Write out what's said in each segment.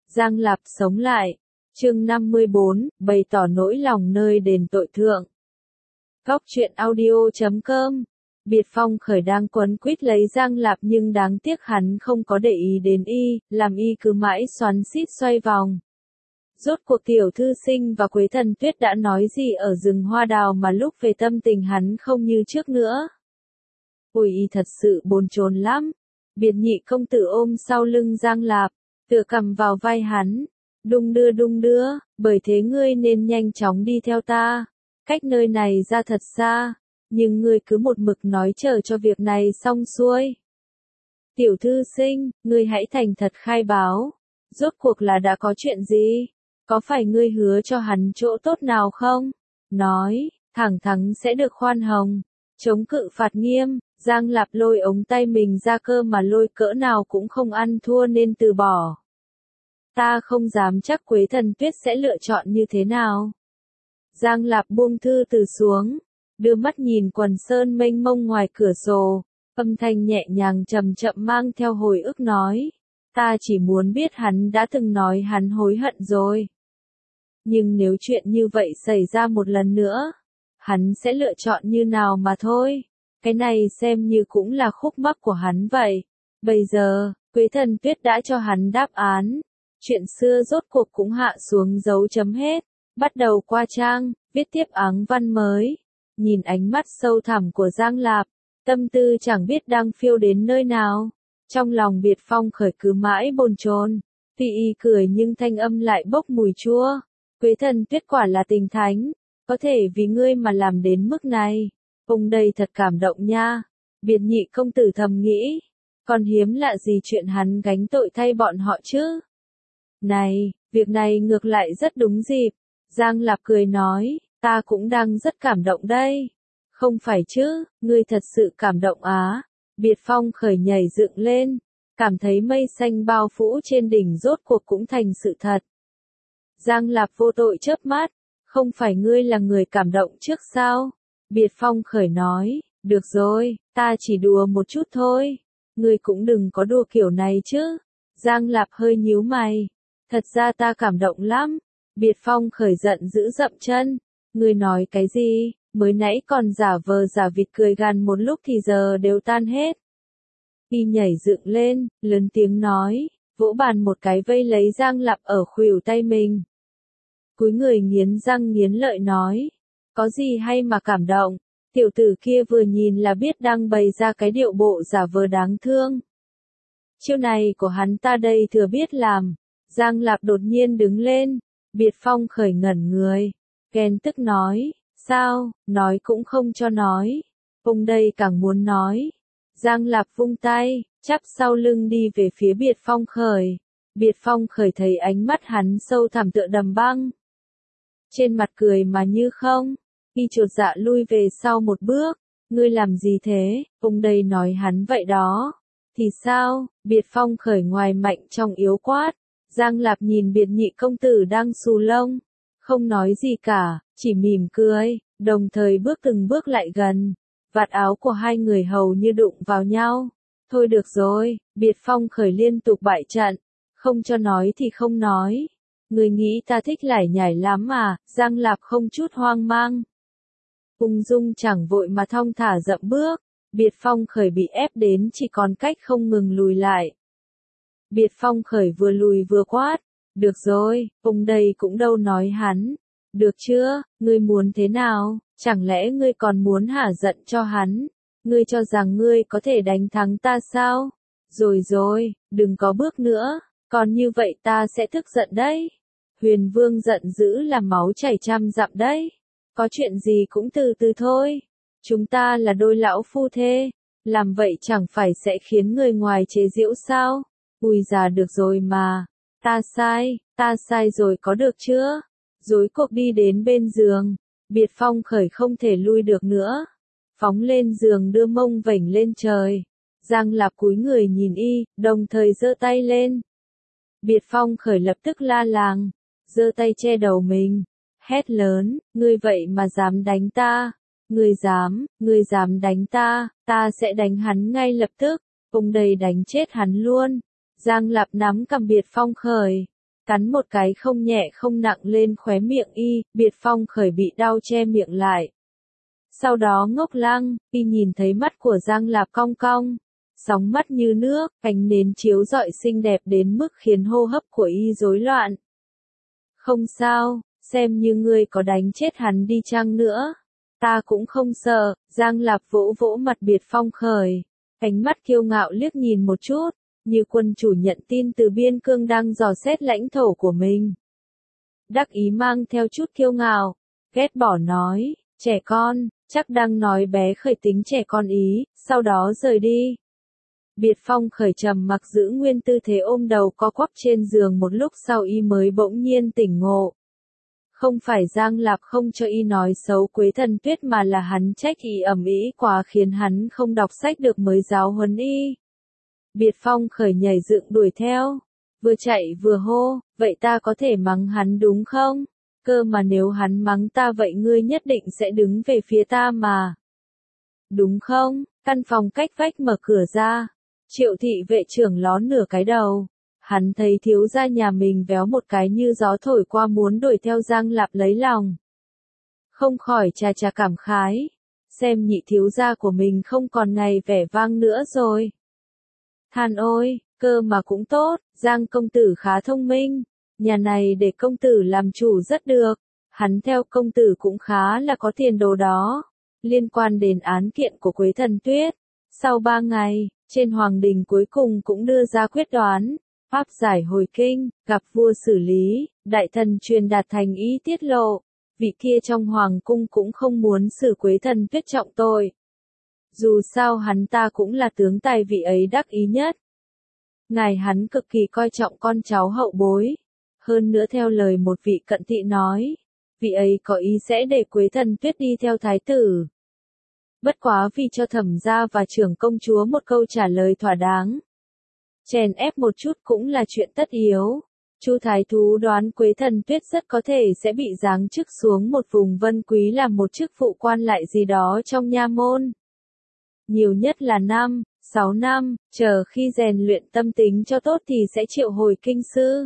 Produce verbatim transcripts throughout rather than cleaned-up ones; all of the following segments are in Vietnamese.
Giang Lạp sống lại. Chương năm mươi bốn, bày tỏ nỗi lòng nơi đền tội thượng. Góc truyện audio chấm com. Biệt Phong khởi đang quấn quýt lấy Giang Lạp nhưng đáng tiếc hắn không có để ý đến y, làm y cứ mãi xoắn xít xoay vòng. Rốt cuộc Tiểu Thư Sinh và Quế Thần Tuyết đã nói gì ở rừng hoa đào mà lúc về tâm tình hắn không như trước nữa. Ôi y thật sự bồn chồn lắm. Biệt Nhị công tử ôm sau lưng Giang Lạp, tựa cầm vào vai hắn, đung đưa đung đưa, bởi thế ngươi nên nhanh chóng đi theo ta. Cách nơi này ra thật xa, nhưng ngươi cứ một mực nói chờ cho việc này xong xuôi. Tiểu Thư Sinh, ngươi hãy thành thật khai báo, rốt cuộc là đã có chuyện gì? Có phải ngươi hứa cho hắn chỗ tốt nào không? Nói, thẳng thắn sẽ được khoan hồng, chống cự phạt nghiêm. Giang Lạp lôi ống tay mình ra cơ mà lôi cỡ nào cũng không ăn thua nên từ bỏ. Ta không dám chắc Quế Thần Tuyết sẽ lựa chọn như thế nào. Giang Lạp buông thư từ xuống, đưa mắt nhìn quần sơn mênh mông ngoài cửa sổ, âm thanh nhẹ nhàng chậm chậm mang theo hồi ức nói. Ta chỉ muốn biết hắn đã từng nói hắn hối hận rồi. Nhưng nếu chuyện như vậy xảy ra một lần nữa, hắn sẽ lựa chọn như nào mà thôi. Cái này xem như cũng là khúc mắc của hắn vậy. Bây giờ, Quế Thần Tuyết đã cho hắn đáp án. Chuyện xưa rốt cuộc cũng hạ xuống dấu chấm hết. Bắt đầu qua trang, viết tiếp áng văn mới. Nhìn ánh mắt sâu thẳm của Giang Lạp, tâm tư chẳng biết đang phiêu đến nơi nào. Trong lòng Biệt Phong khởi cứ mãi bồn chồn. Tuy y cười nhưng thanh âm lại bốc mùi chua. Quế Thần Tuyết quả là tình thánh. Có thể vì ngươi mà làm đến mức này. Ông đây thật cảm động nha. Biệt Nhị công tử thầm nghĩ. Còn hiếm lạ gì chuyện hắn gánh tội thay bọn họ chứ. Này, việc này ngược lại rất đúng dịp. Giang Lạp cười nói, ta cũng đang rất cảm động đây. Không phải chứ, ngươi thật sự cảm động á. Biệt Phong khởi nhảy dựng lên, cảm thấy mây xanh bao phủ trên đỉnh rốt cuộc cũng thành sự thật. Giang Lạp vô tội chớp mắt, không phải ngươi là người cảm động trước sao? Biệt Phong khởi nói, được rồi, ta chỉ đùa một chút thôi. Ngươi cũng đừng có đùa kiểu này chứ. Giang Lạp hơi nhíu mày. Thật ra ta cảm động lắm. Biệt Phong khởi giận dữ dậm chân. Ngươi nói cái gì, mới nãy còn giả vờ giả vịt cười gằn một lúc thì giờ đều tan hết. Y nhảy dựng lên, lớn tiếng nói, vỗ bàn một cái vây lấy Giang Lạp ở khuỷu tay mình. Cúi người nghiến răng nghiến lợi nói. Có gì hay mà cảm động, tiểu tử kia vừa nhìn là biết đang bày ra cái điệu bộ giả vờ đáng thương. Chiêu này của hắn ta đây thừa biết làm. Giang Lạp đột nhiên đứng lên, Biệt Phong khởi ngẩn người, ghen tức nói, sao, nói cũng không cho nói. Ông đây càng muốn nói. Giang Lạp vung tay, chắp sau lưng đi về phía Biệt Phong khởi. Biệt Phong khởi thấy ánh mắt hắn sâu thẳm tựa đầm băng. Trên mặt cười mà như không. Y chột dạ lui về sau một bước. Ngươi làm gì thế? Ông đây nói hắn vậy đó. Thì sao? Biệt Phong khởi ngoài mạnh trong yếu quát. Giang Lạp nhìn Biệt Nhị công tử đang xù lông. Không nói gì cả, chỉ mỉm cười, đồng thời bước từng bước lại gần. Vạt áo của hai người hầu như đụng vào nhau. Thôi được rồi, Biệt Phong khởi liên tục bại trận. Không cho nói thì không nói. Người nghĩ ta thích lải nhải lắm mà. Giang Lạp không chút hoang mang. Ung dung chẳng vội mà thong thả dậm bước. Biệt Phong khởi bị ép đến chỉ còn cách không ngừng lùi lại. Biệt Phong khởi vừa lùi vừa quát. Được rồi, ông đây cũng đâu nói hắn. Được chưa, ngươi muốn thế nào? Chẳng lẽ ngươi còn muốn hả giận cho hắn? Ngươi cho rằng ngươi có thể đánh thắng ta sao? Rồi rồi, đừng có bước nữa. Còn như vậy ta sẽ tức giận đấy. Huyền Vương giận dữ làm máu chảy trăm dặm đấy. Có chuyện gì cũng từ từ thôi. Chúng ta là đôi lão phu thê. Làm vậy chẳng phải sẽ khiến người ngoài chế giễu sao? Ui già được rồi mà. Ta sai, ta sai rồi có được chưa? Rối cuộc đi đến bên giường. Biệt Phong khởi không thể lui được nữa. Phóng lên giường đưa mông vểnh lên trời. Giang Lạp cúi người nhìn y, đồng thời giơ tay lên. Biệt Phong khởi lập tức la làng. Giơ tay che đầu mình. Hét lớn, ngươi vậy mà dám đánh ta. Ngươi dám, ngươi dám đánh ta, ta sẽ đánh hắn ngay lập tức. Ông đây đánh chết hắn luôn. Giang Lạp nắm cầm Biệt Phong khởi. cắn một cái không nhẹ không nặng lên khóe miệng y, Biệt Phong Khởi bị đau che miệng lại. Sau đó ngốc lăng, y nhìn thấy mắt của Giang Lạp cong cong, sóng mắt như nước, ánh nến chiếu rọi xinh đẹp đến mức khiến hô hấp của y rối loạn. Không sao, xem như ngươi có đánh chết hắn đi chăng nữa. Ta cũng không sợ, Giang Lạp vỗ vỗ mặt Biệt Phong Khởi. Ánh mắt kiêu ngạo liếc nhìn một chút, như quân chủ nhận tin từ biên cương đang dò xét lãnh thổ của mình. Đắc ý mang theo chút kiêu ngạo, ghét bỏ nói, trẻ con, chắc đang nói bé Khởi tính trẻ con ý, sau đó rời đi. Biệt Phong Khởi trầm mặc giữ nguyên tư thế ôm đầu co quắp trên giường một lúc sau y mới bỗng nhiên tỉnh ngộ. Không phải Giang Lạp không cho y nói xấu Quế Thần Tuyết mà là hắn trách y ầm ĩ quá khiến hắn không đọc sách được mới giáo huấn y. Biệt Phong Khởi nhảy dựng đuổi theo, vừa chạy vừa hô, vậy ta có thể mắng hắn đúng không? Cơ mà nếu hắn mắng ta vậy ngươi nhất định sẽ đứng về phía ta mà. Đúng không? Căn phòng cách vách mở cửa ra. Triệu thị vệ trưởng ló nửa cái đầu. Hắn thấy thiếu gia nhà mình véo một cái như gió thổi qua muốn đuổi theo Giang Lạp lấy lòng. Không khỏi chà chà cảm khái. Xem nhị thiếu gia của mình không còn ngày vẻ vang nữa rồi. Than ôi, cơ mà cũng tốt, Giang công tử khá thông minh. Nhà này để công tử làm chủ rất được. Hắn theo công tử cũng khá là có tiền đồ đó. Liên quan đến án kiện của Quế Thần Tuyết. Sau ba ngày, trên hoàng đình cuối cùng cũng đưa ra quyết đoán. Pháp giải hồi kinh, gặp vua xử lý, đại thần truyền đạt thành ý tiết lộ. Vị kia trong hoàng cung cũng không muốn xử Quế Thần Tuyết trọng tội. Dù sao hắn ta cũng là tướng tài vị ấy đắc ý nhất. Ngài hắn cực kỳ coi trọng con cháu hậu bối. Hơn nữa theo lời một vị cận thị nói, vị ấy có ý sẽ để Quế Thần Tuyết đi theo thái tử. Bất quá vì cho thẩm gia và trưởng công chúa một câu trả lời thỏa đáng. Chèn ép một chút cũng là chuyện tất yếu. Chu thái thú đoán Quế Thần Tuyết rất có thể sẽ bị giáng chức xuống một vùng vân quý làm một chức vụ quan lại gì đó trong nha môn. Nhiều nhất là năm, sáu năm, chờ khi rèn luyện tâm tính cho tốt thì sẽ triệu hồi kinh sư.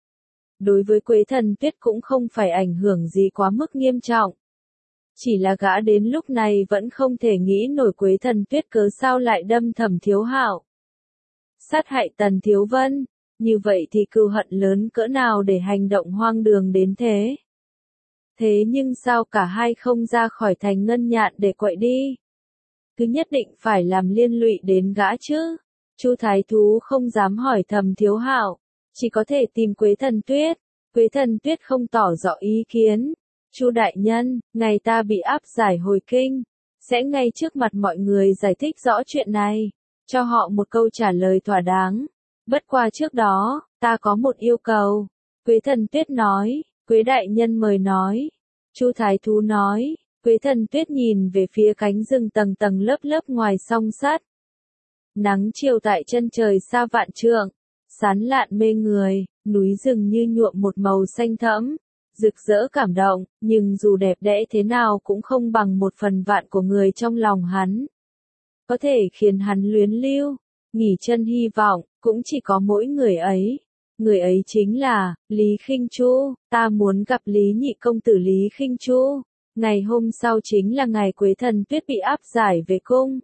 Đối với Quế Thần Tuyết cũng không phải ảnh hưởng gì quá mức nghiêm trọng. Chỉ là gã đến lúc này vẫn không thể nghĩ nổi Quế Thần Tuyết cớ sao lại đâm Thẩm Thiếu Hạo. Sát hại Tần Thiếu Vân, như vậy thì cừu hận lớn cỡ nào để hành động hoang đường đến thế. Thế nhưng sao cả hai không ra khỏi thành Ngân Nhạn để quậy đi? Cứ nhất định phải làm liên lụy đến gã chứ. Chu thái thú không dám hỏi Thẩm Thiếu Hạo, chỉ có thể tìm Quế Thần Tuyết. Quế Thần Tuyết không tỏ rõ ý kiến. Chu đại nhân, ngày ta bị áp giải hồi kinh, sẽ ngay trước mặt mọi người giải thích rõ chuyện này, cho họ một câu trả lời thỏa đáng. Bất qua trước đó, ta có một yêu cầu. Quế Thần Tuyết nói, Quế đại nhân mời nói. Chu thái thú nói, Quế Thần Tuyết nhìn về phía cánh rừng tầng tầng lớp lớp ngoài song sắt. Nắng chiều tại chân trời xa vạn trượng, sán lạn mê người, núi rừng như nhuộm một màu xanh thẫm, rực rỡ cảm động, nhưng dù đẹp đẽ thế nào cũng không bằng một phần vạn của người trong lòng hắn. Có thể khiến hắn luyến lưu, nghỉ chân hy vọng, cũng chỉ có mỗi người ấy. Người ấy chính là, Lý Khinh Chu, ta muốn gặp Lý nhị công tử Lý Khinh Chu. Ngày hôm sau chính là ngày Quế Thần Tuyết bị áp giải về cung.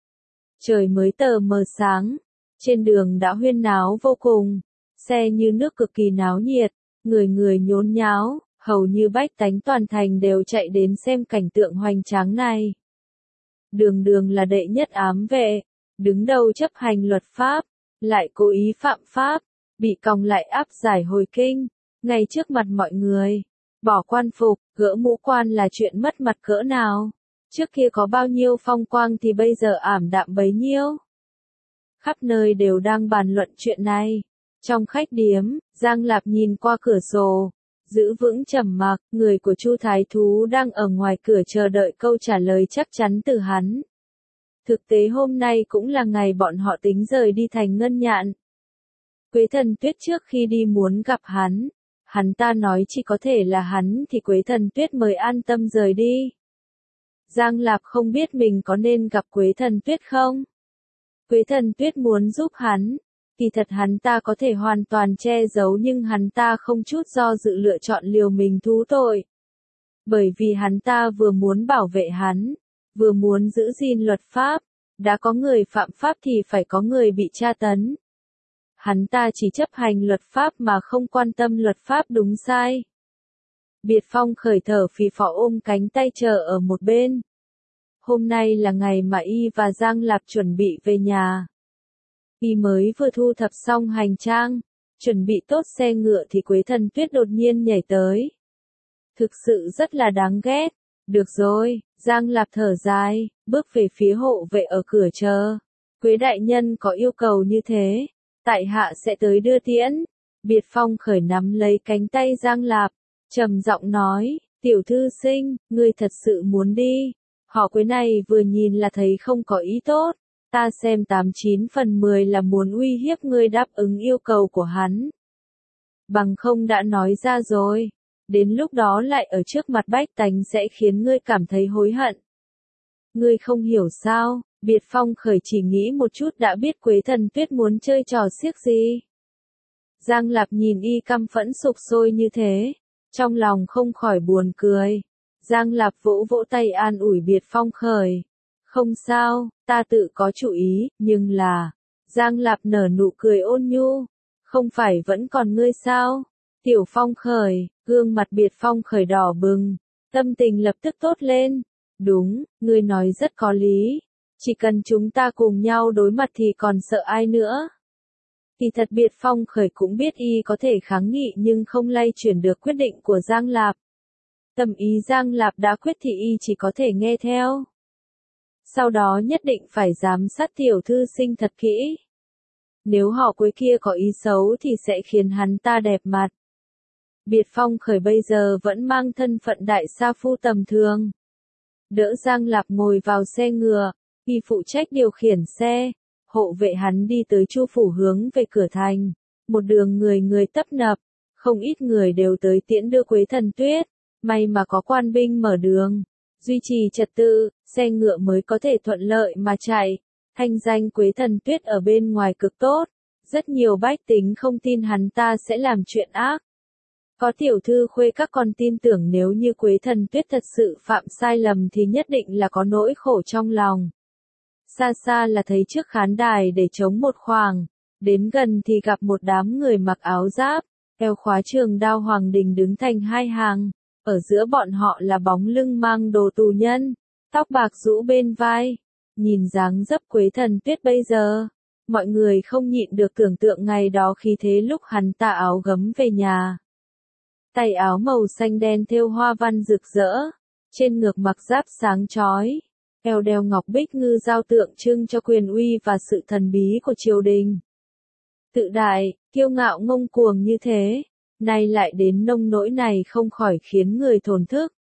Trời mới tờ mờ sáng, trên đường đã huyên náo vô cùng, xe như nước cực kỳ náo nhiệt, người người nhốn nháo, hầu như bách tánh toàn thành đều chạy đến xem cảnh tượng hoành tráng này. Đường đường là đệ nhất ám vệ, đứng đầu chấp hành luật pháp, lại cố ý phạm pháp, bị còng lại áp giải hồi kinh, ngay trước mặt mọi người. Bỏ quan phục, gỡ mũ quan là chuyện mất mặt cỡ nào. Trước kia có bao nhiêu phong quang thì bây giờ ảm đạm bấy nhiêu. Khắp nơi đều đang bàn luận chuyện này. Trong khách điếm, Giang Lạp nhìn qua cửa sổ, giữ vững trầm mặc, người của Chu thái thú đang ở ngoài cửa chờ đợi câu trả lời chắc chắn từ hắn. Thực tế hôm nay cũng là ngày bọn họ tính rời đi thành Ngân Nhạn. Quế Thần Tuyết trước khi đi muốn gặp hắn, hắn ta nói chỉ có thể là hắn thì Quế Thần Tuyết mới an tâm rời đi. Giang Lạp không biết mình có nên gặp Quế Thần Tuyết không? Quế Thần Tuyết muốn giúp hắn, Kỳ thật hắn ta có thể hoàn toàn che giấu nhưng hắn ta không chút do dự lựa chọn liều mình thú tội. Bởi vì hắn ta vừa muốn bảo vệ hắn, vừa muốn giữ gìn luật pháp, đã có người phạm pháp thì phải có người bị tra tấn. Hắn ta chỉ chấp hành luật pháp mà không quan tâm luật pháp đúng sai. Biệt Phong khởi thở phì phò ôm cánh tay chờ ở một bên. Hôm nay là ngày mà y và Giang Lạp chuẩn bị về nhà. Y mới vừa thu thập xong hành trang, chuẩn bị tốt xe ngựa thì Quế Thần Tuyết đột nhiên nhảy tới. Thực sự rất là đáng ghét. Được rồi, Giang Lạp thở dài, bước về phía hộ vệ ở cửa chờ. Quế đại nhân có yêu cầu như thế, tại hạ sẽ tới đưa tiễn. Biệt Phong khởi nắm lấy cánh tay Giang Lạp, trầm giọng nói, tiểu thư sinh, ngươi thật sự muốn đi. Họ Quế này vừa nhìn là thấy không có ý tốt, ta xem tám chín phần mười là muốn uy hiếp ngươi đáp ứng yêu cầu của hắn. Bằng không đã nói ra rồi, đến lúc đó lại ở trước mặt bách tánh sẽ khiến ngươi cảm thấy hối hận. Ngươi không hiểu sao, Biệt Phong khởi chỉ nghĩ một chút đã biết Quế Thần Tuyết muốn chơi trò xiếc gì. Giang Lạp nhìn y căm phẫn sục sôi như thế, trong lòng không khỏi buồn cười. Giang Lạp vỗ vỗ tay an ủi Biệt Phong khởi. Không sao, ta tự có chủ ý, nhưng là... Giang Lạp nở nụ cười ôn nhu. Không phải vẫn còn ngươi sao? Tiểu Phong khởi, gương mặt Biệt Phong khởi đỏ bừng, tâm tình lập tức tốt lên. Đúng, ngươi nói rất có lý. Chỉ cần chúng ta cùng nhau đối mặt thì còn sợ ai nữa. Thì thật Biệt Phong khởi cũng biết y có thể kháng nghị nhưng không lay chuyển được quyết định của Giang Lạp. Tâm ý Giang Lạp đã quyết thì y chỉ có thể nghe theo. Sau đó nhất định phải giám sát tiểu thư sinh thật kỹ. Nếu họ Quế kia có ý xấu thì sẽ khiến hắn ta đẹp mặt. Biệt Phong khởi bây giờ vẫn mang thân phận đại sa phu tầm thường. Đỡ Giang Lạp ngồi vào xe ngựa, y phụ trách điều khiển xe, hộ vệ hắn đi tới Chu phủ hướng về cửa thành. Một đường người người tấp nập, không ít người đều tới tiễn đưa Quế Thần Tuyết, may mà có quan binh mở đường, duy trì trật tự, xe ngựa mới có thể thuận lợi mà chạy. Thanh danh Quế Thần Tuyết ở bên ngoài cực tốt, rất nhiều bách tính không tin hắn ta sẽ làm chuyện ác. Có tiểu thư khuê các con tin tưởng nếu như Quế Thần Tuyết thật sự phạm sai lầm thì nhất định là có nỗi khổ trong lòng. Xa xa là thấy trước khán đài để chống một khoảng, đến gần thì gặp một đám người mặc áo giáp, eo khóa trường đao hoàng đình đứng thành hai hàng, ở giữa bọn họ là bóng lưng mang đồ tù nhân, tóc bạc rũ bên vai. Nhìn dáng dấp Quế Thần Tuyết bây giờ, mọi người không nhịn được tưởng tượng ngày đó khi thế lúc hắn ta áo gấm về nhà. Tay áo màu xanh đen thêu hoa văn rực rỡ, trên ngực mặc giáp sáng chói, eo đeo ngọc bích ngư giao tượng trưng cho quyền uy và sự thần bí của triều đình. Tự đại, kiêu ngạo ngông cuồng như thế, nay lại đến nông nỗi này không khỏi khiến người thổn thức.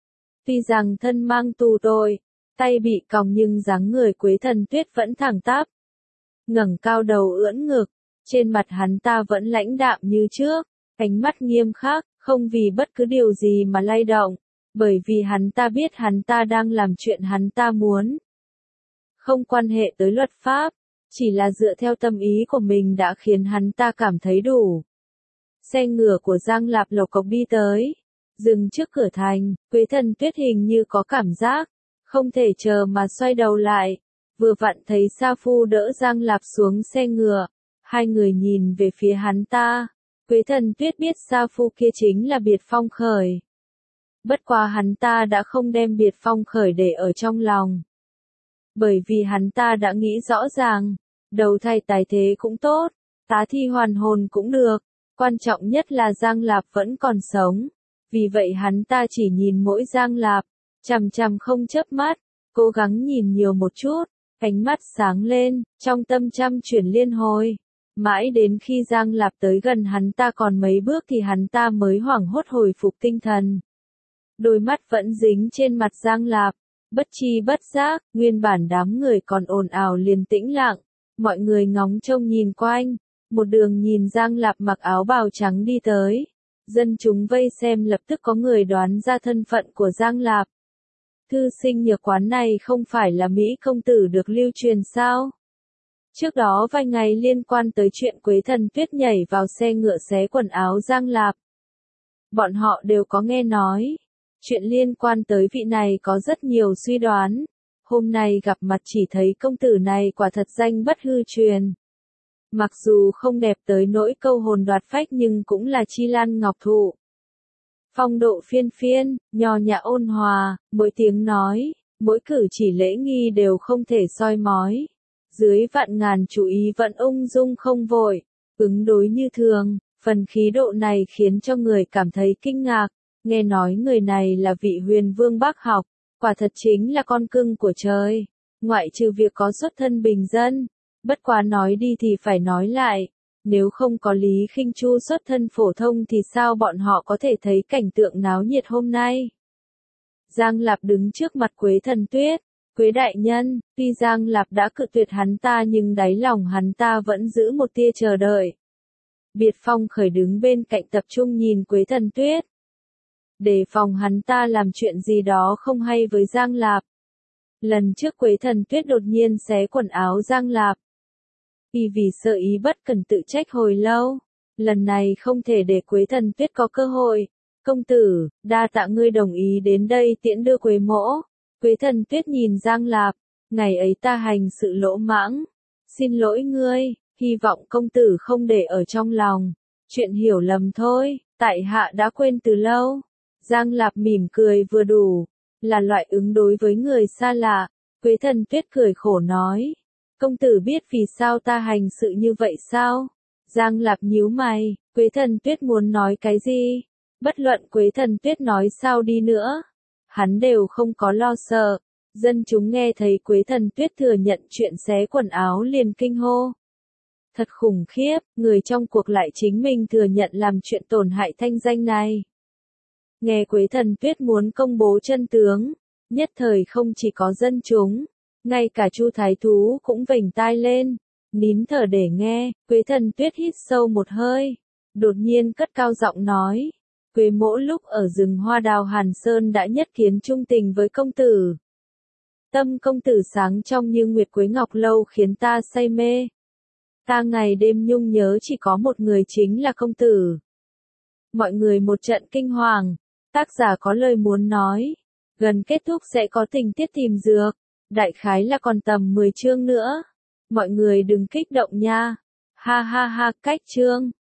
Tuy rằng thân mang tù tội, tay bị còng nhưng dáng người Quế Thần Tuyết vẫn thẳng tắp, ngẩng cao đầu ưỡn ngực, trên mặt hắn ta vẫn lãnh đạm như trước, ánh mắt nghiêm khắc, không vì bất cứ điều gì mà lay động, bởi vì hắn ta biết hắn ta đang làm chuyện hắn ta muốn. Không quan hệ tới luật pháp, chỉ là dựa theo tâm ý của mình đã khiến hắn ta cảm thấy đủ. Xe ngựa của Giang Lạp lộc cộc đi tới, dừng trước cửa thành, Quế Thần Tuyết hình như có cảm giác, không thể chờ mà xoay đầu lại, vừa vặn thấy Sa Phu đỡ Giang Lạp xuống xe ngựa, hai người nhìn về phía hắn ta. Quế Thần Tuyết biết Sa Phu kia chính là Biệt Phong khởi. Bất quá hắn ta đã không đem Biệt Phong khởi để ở trong lòng. Bởi vì hắn ta đã nghĩ rõ ràng, đầu thai tài thế cũng tốt, tá thi hoàn hồn cũng được, quan trọng nhất là Giang Lạp vẫn còn sống. Vì vậy hắn ta chỉ nhìn mỗi Giang Lạp, chằm chằm không chớp mắt, cố gắng nhìn nhiều một chút, ánh mắt sáng lên, trong tâm trăm chuyển liên hồi. Mãi đến khi Giang Lạp tới gần hắn ta còn mấy bước thì hắn ta mới hoảng hốt hồi phục tinh thần. Đôi mắt vẫn dính trên mặt Giang Lạp, bất chi bất giác, nguyên bản đám người còn ồn ào liền tĩnh lặng, mọi người ngóng trông nhìn quanh, một đường nhìn Giang Lạp mặc áo bào trắng đi tới. Dân chúng vây xem lập tức có người đoán ra thân phận của Giang Lạp. Thư sinh nhược quán này không phải là Mỹ công tử được lưu truyền sao? Trước đó vài ngày liên quan tới chuyện Quế Thần Tuyết nhảy vào xe ngựa xé quần áo Giang Lạp. Bọn họ đều có nghe nói. Chuyện liên quan tới vị này có rất nhiều suy đoán. Hôm nay gặp mặt chỉ thấy công tử này quả thật danh bất hư truyền. Mặc dù không đẹp tới nỗi câu hồn đoạt phách nhưng cũng là chi lan ngọc thụ. Phong độ phiên phiên, nho nhã ôn hòa, mỗi tiếng nói, mỗi cử chỉ lễ nghi đều không thể soi mói. Dưới vạn ngàn chú ý vẫn ung dung không vội, ứng đối như thường, phần khí độ này khiến cho người cảm thấy kinh ngạc. Nghe nói người này là vị huyền vương bác học, quả thật chính là con cưng của trời. Ngoại trừ việc có xuất thân bình dân, bất quá nói đi thì phải nói lại. Nếu không có Lý Khinh Chu xuất thân phổ thông thì sao bọn họ có thể thấy cảnh tượng náo nhiệt hôm nay? Giang Lạp đứng trước mặt Quế Thần Tuyết. Quế đại nhân, tuy Giang Lạp đã cự tuyệt hắn ta nhưng đáy lòng hắn ta vẫn giữ một tia chờ đợi. Biệt Phong khởi đứng bên cạnh tập trung nhìn Quế Thần Tuyết. Để phòng hắn ta làm chuyện gì đó không hay với Giang Lạp. Lần trước Quế Thần Tuyết đột nhiên xé quần áo Giang Lạp. Y vì sợ ý bất cần tự trách hồi lâu. Lần này không thể để Quế Thần Tuyết có cơ hội. Công tử, đa tạ ngươi đồng ý đến đây tiễn đưa Quế mỗ. Quế Thần Tuyết nhìn Giang Lạp. Ngày ấy ta hành sự lỗ mãng. Xin lỗi ngươi, hy vọng công tử không để ở trong lòng. Chuyện hiểu lầm thôi, tại hạ đã quên từ lâu. Giang Lạp mỉm cười vừa đủ. Là loại ứng đối với người xa lạ. Quế Thần Tuyết cười khổ nói. Công tử biết vì sao ta hành sự như vậy sao? Giang Lạp nhíu mày, Quế Thần Tuyết muốn nói cái gì? Bất luận Quế Thần Tuyết nói sao đi nữa, hắn đều không có lo sợ. Dân chúng nghe thấy Quế Thần Tuyết thừa nhận chuyện xé quần áo liền kinh hô. Thật khủng khiếp, người trong cuộc lại chính mình thừa nhận làm chuyện tổn hại thanh danh này. Nghe Quế Thần Tuyết muốn công bố chân tướng, nhất thời không chỉ có dân chúng, ngay cả Chu Thái Thú cũng vểnh tai lên, nín thở để nghe. Quế Thần Tuyết hít sâu một hơi, đột nhiên cất cao giọng nói. Quế mỗ lúc ở rừng hoa đào Hàn Sơn đã nhất kiến trung tình với công tử. Tâm công tử sáng trong như nguyệt quế ngọc lâu khiến ta say mê. Ta ngày đêm nhung nhớ chỉ có một người chính là công tử. Mọi người một trận kinh hoàng, tác giả có lời muốn nói. Gần kết thúc sẽ có tình tiết tìm dược. Đại khái là còn tầm mười chương nữa. Mọi người đừng kích động nha. Ha ha ha, cách chương.